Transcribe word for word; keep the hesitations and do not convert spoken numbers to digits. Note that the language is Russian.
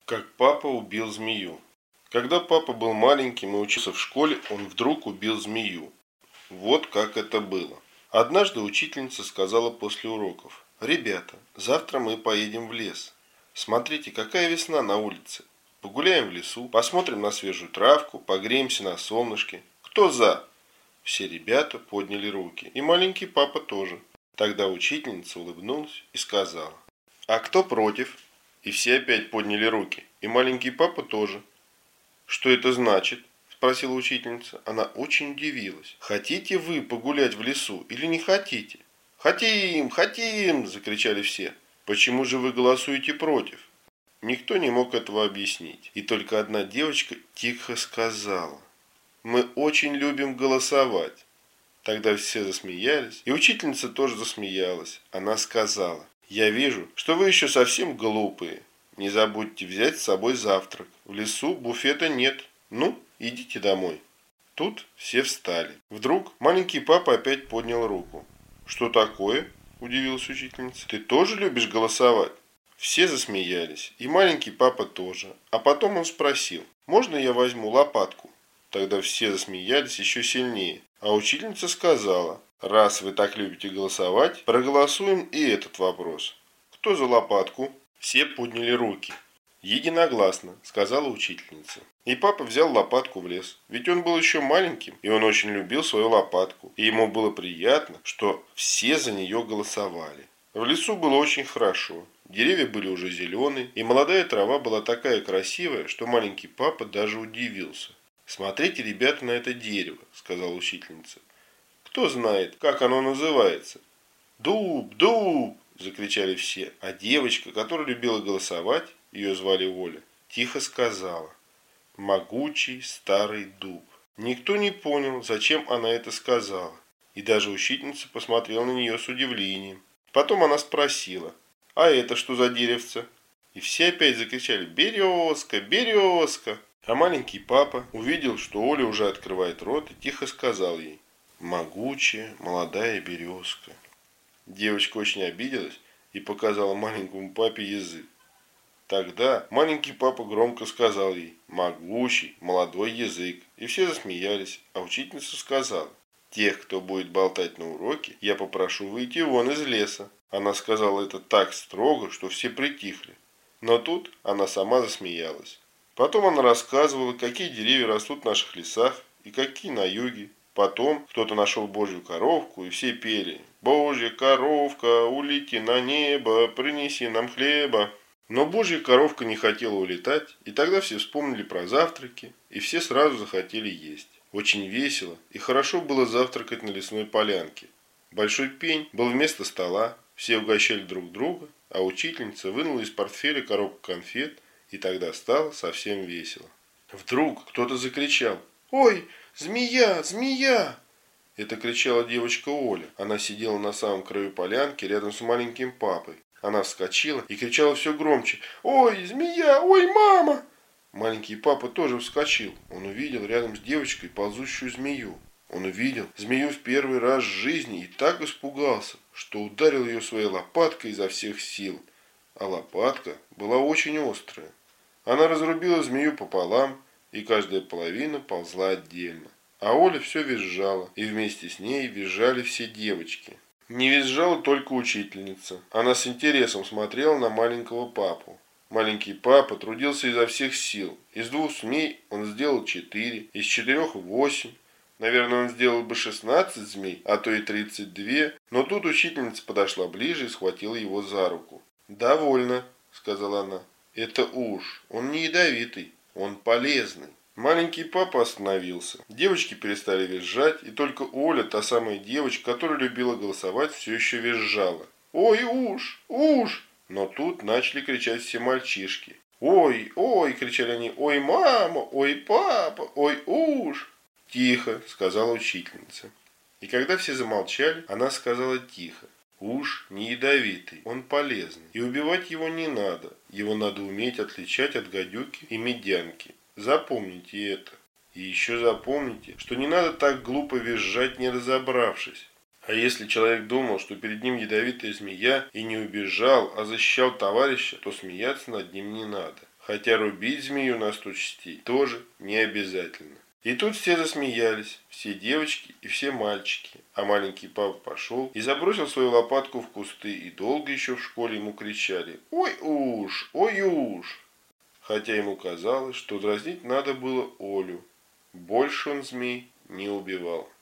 Как папа убил змею. Когда папа был маленьким и учился в школе, он вдруг убил змею. Вот как это было. Однажды учительница сказала после уроков: «Ребята, завтра мы поедем в лес. Смотрите, какая весна на улице. Погуляем в лесу, посмотрим на свежую травку, погреемся на солнышке. Кто за?» Все ребята подняли руки, и маленький папа тоже. Тогда учительница улыбнулась и сказала: «А кто против?» И все опять подняли руки, и маленький папа тоже. «Что это значит?» – спросила учительница. Она очень удивилась. «Хотите вы погулять в лесу или не хотите?» «Хотим! Хотим!» – закричали все. «Почему же вы голосуете против?» Никто не мог этого объяснить. И только одна девочка тихо сказала: «Мы очень любим голосовать». Тогда все засмеялись, и учительница тоже засмеялась. Она сказала: «Я вижу, что вы еще совсем глупые. Не забудьте взять с собой завтрак. В лесу буфета нет. Ну, идите домой». Тут все встали. Вдруг маленький папа опять поднял руку. «Что такое?» – удивилась учительница. «Ты тоже любишь голосовать?» Все засмеялись, и маленький папа тоже. А потом он спросил: «Можно я возьму лопатку?» Тогда все засмеялись еще сильнее. А учительница сказала: «Раз вы так любите голосовать, проголосуем и этот вопрос. Кто за лопатку?» Все подняли руки. «Единогласно», — сказала учительница. И папа взял лопатку в лес. Ведь он был еще маленьким, и он очень любил свою лопатку. И ему было приятно, что все за нее голосовали. В лесу было очень хорошо. Деревья были уже зеленые, и молодая трава была такая красивая, что маленький папа даже удивился. «Смотрите, ребята, на это дерево», — сказала учительница. «Кто знает, как оно называется?» «Дуб, дуб!» — закричали все. А девочка, которая любила голосовать, ее звали Оля, тихо сказала: «Могучий старый дуб». Никто не понял, зачем она это сказала. И даже учительница посмотрела на нее с удивлением. Потом она спросила: «А это что за деревце?» И все опять закричали: «Березка, березка!» А маленький папа увидел, что Оля уже открывает рот, и тихо сказал ей: «Могучая молодая березка». Девочка очень обиделась и показала маленькому папе язык. Тогда маленький папа громко сказал ей: «Могучий молодой язык». И все засмеялись, а учительница сказала: «Тех, кто будет болтать на уроке, я попрошу выйти вон из леса». Она сказала это так строго, что все притихли. Но тут она сама засмеялась. Потом она рассказывала, какие деревья растут в наших лесах и какие на юге. Потом кто-то нашел божью коровку, и все пели: «Божья коровка, улети на небо, принеси нам хлеба». Но божья коровка не хотела улетать, и тогда все вспомнили про завтраки, и все сразу захотели есть. Очень весело и хорошо было завтракать на лесной полянке. Большой пень был вместо стола, все угощали друг друга, а учительница вынула из портфеля коробку конфет, и тогда стало совсем весело. Вдруг кто-то закричал: «Ой, змея, змея!» Это кричала девочка Оля. Она сидела на самом краю полянки рядом с маленьким папой. Она вскочила и кричала все громче: «Ой, змея! Ой, мама!» Маленький папа тоже вскочил. Он увидел рядом с девочкой ползущую змею. Он увидел змею в первый раз в жизни и так испугался, что ударил ее своей лопаткой изо всех сил. А лопатка была очень острая. Она разрубила змею пополам, и каждая половина ползла отдельно. А Оля все визжала, и вместе с ней визжали все девочки. Не визжала только учительница. Она с интересом смотрела на маленького папу. Маленький папа трудился изо всех сил. Из двух змей он сделал четыре, из четырех восемь. Наверное, он сделал бы шестнадцать змей, а то и тридцать две. Но тут учительница подошла ближе и схватила его за руку. «Довольно», — сказала она. «Это уж. Он не ядовитый, он полезный». Маленький папа остановился. Девочки перестали визжать, и только Оля, та самая девочка, которая любила голосовать, все еще визжала. «Ой, уж, уж!» Но тут начали кричать все мальчишки. «Ой, ой!» – кричали они. «Ой, мама! Ой, папа! Ой, уж!» «Тихо!» – сказала учительница. И когда все замолчали, она сказала тихо: «Уж не ядовитый, он полезный, и убивать его не надо. Его надо уметь отличать от гадюки и медянки. Запомните это. И еще запомните, что не надо так глупо визжать, не разобравшись. А если человек думал, что перед ним ядовитая змея и не убежал, а защищал товарища, то смеяться над ним не надо. Хотя рубить змею на сто частей тоже не обязательно. И тут все засмеялись, все девочки и все мальчики. А маленький папа пошел и забросил свою лопатку в кусты, и долго еще в школе ему кричали: «Ой уж, ой уж!» Хотя ему казалось, что дразнить надо было Олю. Больше он змей не убивал.